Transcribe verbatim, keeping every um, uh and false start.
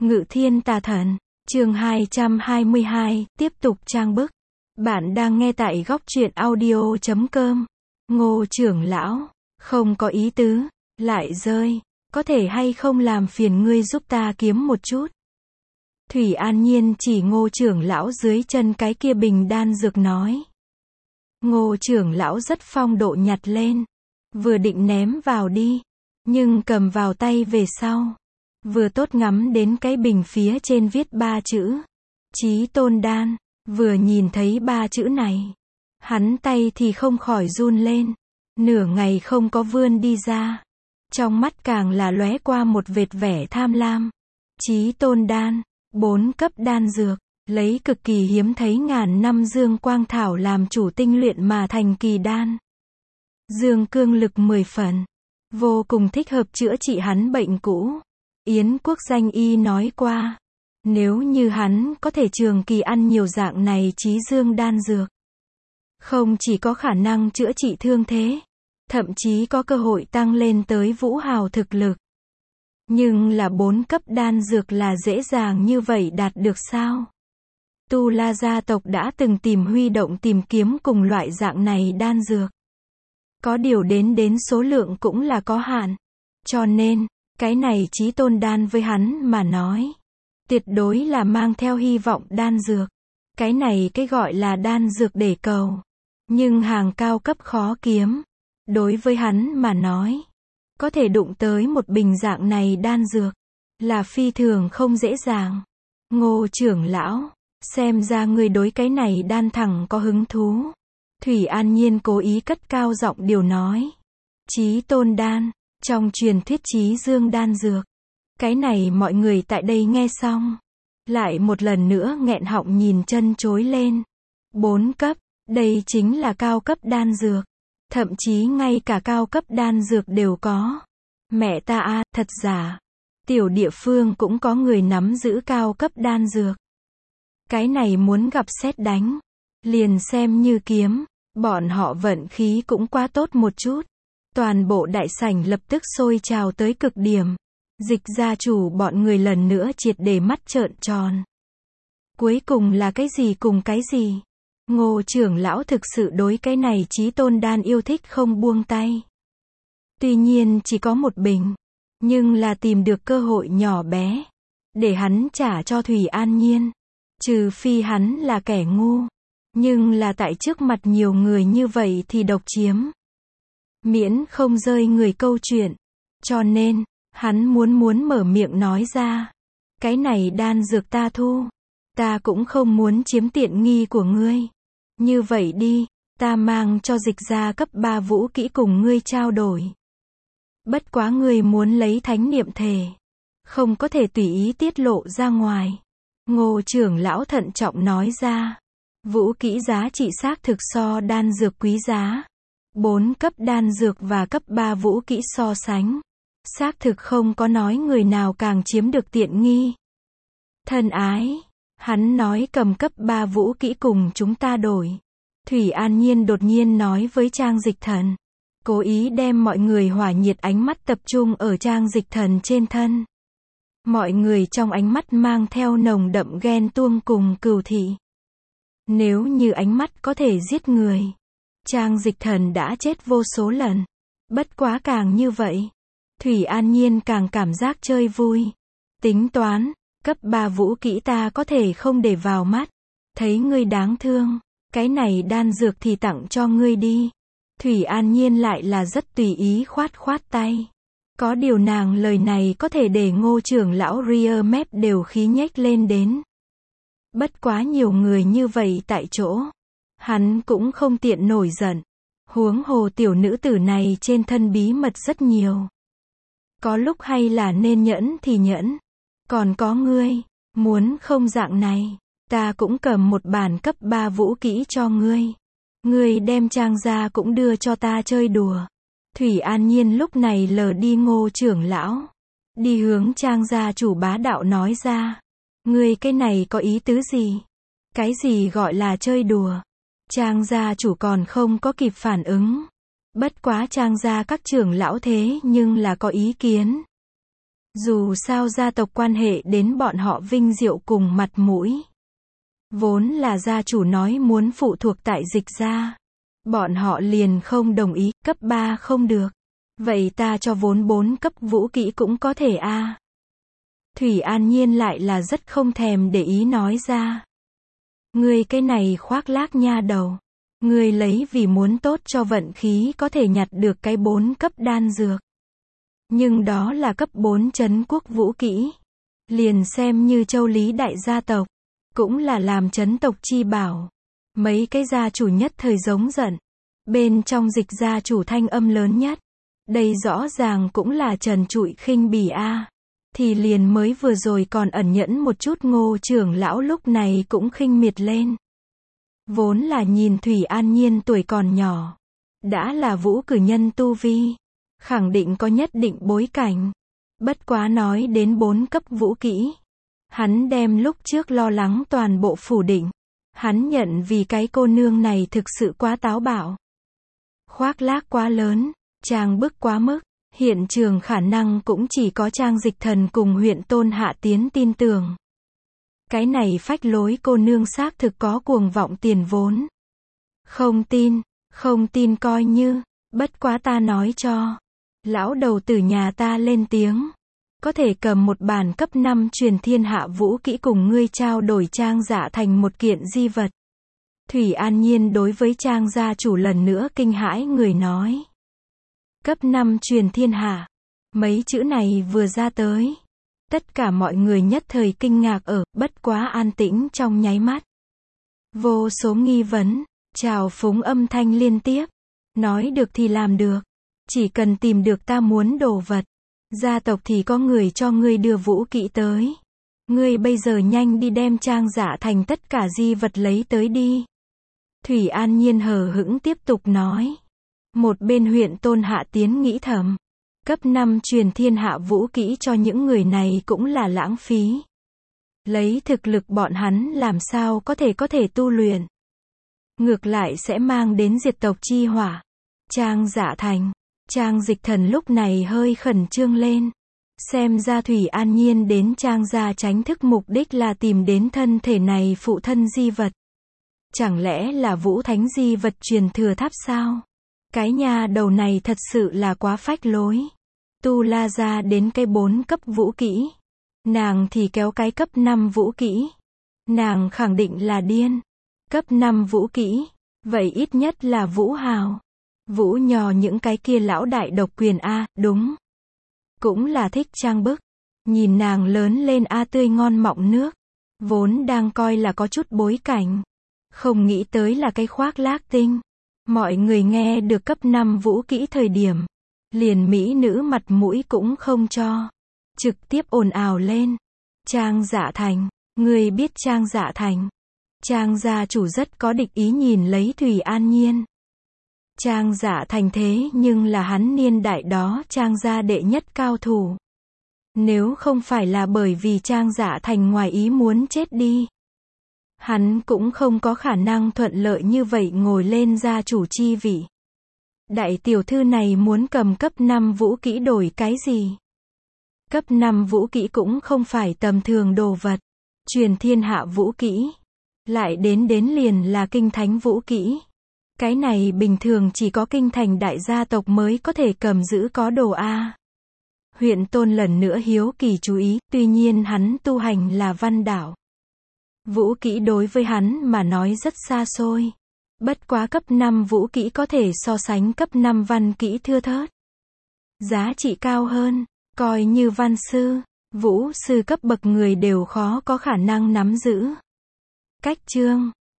Ngự thiên tà thần, chương hai trăm hai mươi hai, tiếp tục trang bức. Bạn đang nghe tại góc truyện audio chấm com. Ngô trưởng lão, không có ý tứ, lại rơi, có thể hay không làm phiền ngươi giúp ta kiếm một chút. Thủy An Nhiên chỉ Ngô trưởng lão dưới chân cái kia bình đan dược nói. Ngô trưởng lão rất phong độ nhặt lên, vừa định ném vào đi, nhưng cầm vào tay về sau, vừa tốt ngắm đến cái bình phía trên viết ba chữ, Chí Tôn Đan, vừa nhìn thấy ba chữ này, hắn tay thì không khỏi run lên, nửa ngày không có vươn đi ra, trong mắt càng là lóe qua một vệt vẻ tham lam. Chí Tôn Đan, bốn cấp đan dược, lấy cực kỳ hiếm thấy ngàn năm dương quang thảo làm chủ tinh luyện mà thành kỳ đan. Dương cương lực mười phần, vô cùng thích hợp chữa trị hắn bệnh cũ. Yến Quốc danh y nói qua, nếu như hắn có thể trường kỳ ăn nhiều dạng này chí dương đan dược, không chỉ có khả năng chữa trị thương thế, thậm chí có cơ hội tăng lên tới vũ hào thực lực. Nhưng là bốn cấp đan dược là dễ dàng như vậy đạt được sao? Tu La gia tộc đã từng tìm huy động tìm kiếm cùng loại dạng này đan dược. Có điều đến đến số lượng cũng là có hạn. Cho nên, cái này Chí Tôn Đan với hắn mà nói, tuyệt đối là mang theo hy vọng đan dược. Cái này cái gọi là đan dược để cầu. Nhưng hàng cao cấp khó kiếm. Đối với hắn mà nói, có thể đụng tới một bình dạng này đan dược, là phi thường không dễ dàng. Ngô trưởng lão, xem ra người đối cái này đan thẳng có hứng thú. Thủy An Nhiên cố ý cất cao giọng điều nói. Chí Tôn Đan, trong truyền thuyết chí dương đan dược. Cái này mọi người tại đây nghe xong, lại một lần nữa nghẹn họng nhìn chân chối lên. Bốn cấp, đây chính là cao cấp đan dược. Thậm chí ngay cả cao cấp đan dược đều có. Mẹ ta a, à, thật giả. Tiểu địa phương cũng có người nắm giữ cao cấp đan dược. Cái này muốn gặp sét đánh, liền xem như kiếm, bọn họ vận khí cũng quá tốt một chút. Toàn bộ đại sảnh lập tức sôi trào tới cực điểm. Dịch gia chủ bọn người lần nữa triệt để mắt trợn tròn. Cuối cùng là cái gì cùng cái gì? Ngô trưởng lão thực sự đối cái này Chí Tôn Đan yêu thích không buông tay. Tuy nhiên chỉ có một bình, nhưng là tìm được cơ hội nhỏ bé, để hắn trả cho Thủy An Nhiên. Trừ phi hắn là kẻ ngu, nhưng là tại trước mặt nhiều người như vậy thì độc chiếm. Miễn không rơi người câu chuyện. Cho nên, hắn muốn muốn mở miệng nói ra. Cái này đan dược ta thu. Ta cũng không muốn chiếm tiện nghi của ngươi. Như vậy đi, ta mang cho dịch gia cấp ba vũ kỹ cùng ngươi trao đổi. Bất quá ngươi muốn lấy thánh niệm thề, không có thể tùy ý tiết lộ ra ngoài. Ngô trưởng lão thận trọng nói ra. Vũ kỹ giá trị xác thực so đan dược quý giá. Bốn cấp đan dược và cấp ba vũ kỹ so sánh, xác thực không có nói người nào càng chiếm được tiện nghi. Thân ái, hắn nói cầm cấp ba vũ kỹ cùng chúng ta đổi. Thủy An Nhiên đột nhiên nói với Trang Dịch Thần, cố ý đem mọi người hỏa nhiệt ánh mắt tập trung ở Trang Dịch Thần trên thân. Mọi người trong ánh mắt mang theo nồng đậm ghen tuông cùng cừu thị. Nếu như ánh mắt có thể giết người, Trang Dịch Thần đã chết vô số lần. Bất quá càng như vậy, Thủy An Nhiên càng cảm giác chơi vui. Tính toán, cấp ba vũ kỹ ta có thể không để vào mắt. Thấy ngươi đáng thương, cái này đan dược thì tặng cho ngươi đi. Thủy An Nhiên lại là rất tùy ý khoát khoát tay. Có điều nàng lời này có thể để Ngô trưởng lão ria mép đều khí nhếch lên đến. Bất quá nhiều người như vậy tại chỗ, hắn cũng không tiện nổi giận. Huống hồ tiểu nữ tử này trên thân bí mật rất nhiều. Có lúc hay là nên nhẫn thì nhẫn. Còn có ngươi, muốn không dạng này, ta cũng cầm một bản cấp ba vũ kỹ cho ngươi. Ngươi đem Trang gia cũng đưa cho ta chơi đùa. Thủy An Nhiên lúc này lờ đi Ngô trưởng lão, đi hướng Trang gia chủ bá đạo nói ra. Ngươi cái này có ý tứ gì? Cái gì gọi là chơi đùa? Trang gia chủ còn không có kịp phản ứng. Bất quá Trang gia các trưởng lão thế nhưng là có ý kiến. Dù sao gia tộc quan hệ đến bọn họ vinh diệu cùng mặt mũi. Vốn là gia chủ nói muốn phụ thuộc tại Dịch gia. Bọn họ liền không đồng ý, cấp ba không được. Vậy ta cho vốn bốn cấp vũ kỹ cũng có thể a. À. Thủy An Nhiên lại là rất không thèm để ý nói ra. Ngươi cái này khoác lác nha đầu. Ngươi lấy vì muốn tốt cho vận khí có thể nhặt được cái bốn cấp đan dược. Nhưng đó là cấp bốn trấn quốc vũ kỹ. Liền xem như Châu Lý đại gia tộc. Cũng là làm trấn tộc chi bảo. Mấy cái gia chủ nhất thời giống giận. Bên trong Dịch gia chủ thanh âm lớn nhất. Đây rõ ràng cũng là trần trụi khinh bỉ a. Thì liền mới vừa rồi còn ẩn nhẫn một chút Ngô trưởng lão lúc này cũng khinh miệt lên. Vốn là nhìn Thủy An Nhiên tuổi còn nhỏ. Đã là vũ cử nhân tu vi. Khẳng định có nhất định bối cảnh. Bất quá nói đến bốn cấp vũ kỹ. Hắn đem lúc trước lo lắng toàn bộ phủ định. Hắn nhận vì cái cô nương này thực sự quá táo bạo. Khoác lác quá lớn, trang bức quá mức. Hiện trường khả năng cũng chỉ có Trang Dịch Thần cùng huyện Tôn Hạ Tiến tin tưởng. Cái này phách lối cô nương xác thực có cuồng vọng tiền vốn. Không tin, không tin coi như, bất quá ta nói cho. Lão đầu tử nhà ta lên tiếng. Có thể cầm một bản cấp năm truyền thiên hạ vũ kỹ cùng ngươi trao đổi Trang Dạ thành một kiện di vật. Thủy An Nhiên đối với Trang gia chủ lần nữa kinh hãi người nói. Cấp năm truyền thiên hạ. Mấy chữ này vừa ra tới. Tất cả mọi người nhất thời kinh ngạc ở, bất quá an tĩnh trong nháy mắt. Vô số nghi vấn, trào phúng âm thanh liên tiếp. Nói được thì làm được. Chỉ cần tìm được ta muốn đồ vật. Gia tộc thì có người cho ngươi đưa vũ kỹ tới. Ngươi bây giờ nhanh đi đem Trang Dạ thành tất cả di vật lấy tới đi. Thủy An Nhiên hờ hững tiếp tục nói. Một bên huyện Tôn Hạ Tiến nghĩ thầm. Cấp năm truyền thiên hạ vũ kỹ cho những người này cũng là lãng phí. Lấy thực lực bọn hắn làm sao có thể có thể tu luyện. Ngược lại sẽ mang đến diệt tộc chi hỏa. Trang Dạ thành. Trang Dịch Thần lúc này hơi khẩn trương lên. Xem ra Thủy An Nhiên đến Trang gia tránh thức mục đích là tìm đến thân thể này phụ thân di vật. Chẳng lẽ là Vũ Thánh di vật truyền thừa tháp sao? Cái nhà đầu này thật sự là quá phách lối. Tu La gia đến cái bốn cấp vũ kỹ. Nàng thì kéo cái cấp năm vũ kỹ. Nàng khẳng định là điên. Cấp năm vũ kỹ. Vậy ít nhất là Vũ Hào. Vũ Nhò những cái kia lão đại độc quyền a, đúng. Cũng là thích trang bức. Nhìn nàng lớn lên a tươi ngon mọng nước. Vốn đang coi là có chút bối cảnh. Không nghĩ tới là cái khoác lác tinh. Mọi người nghe được cấp năm vũ kỹ thời điểm. Liền mỹ nữ mặt mũi cũng không cho. Trực tiếp ồn ào lên. Trang Dạ thành. Người biết Trang Dạ thành. Trang gia chủ rất có địch ý nhìn lấy Thủy An Nhiên. Trang Dạ thành thế nhưng là hắn niên đại đó Trang gia đệ nhất cao thủ. Nếu không phải là bởi vì Trang Dạ thành ngoài ý muốn chết đi. Hắn cũng không có khả năng thuận lợi như vậy ngồi lên gia chủ chi vị. Đại tiểu thư này muốn cầm cấp năm vũ kỹ đổi cái gì? Cấp năm vũ kỹ cũng không phải tầm thường đồ vật. Truyền thiên hạ vũ kỹ. Lại đến đến liền là kinh thánh vũ kỹ. Cái này bình thường chỉ có kinh thành đại gia tộc mới có thể cầm giữ có đồ A. Huyện Tôn lần nữa hiếu kỳ chú ý, tuy nhiên hắn tu hành là văn đảo. Vũ kỹ đối với hắn mà nói rất xa xôi. Bất quá cấp năm vũ kỹ có thể so sánh cấp năm văn kỹ thưa thớt. Giá trị cao hơn, coi như văn sư, vũ sư cấp bậc người đều khó có khả năng nắm giữ. Cách chương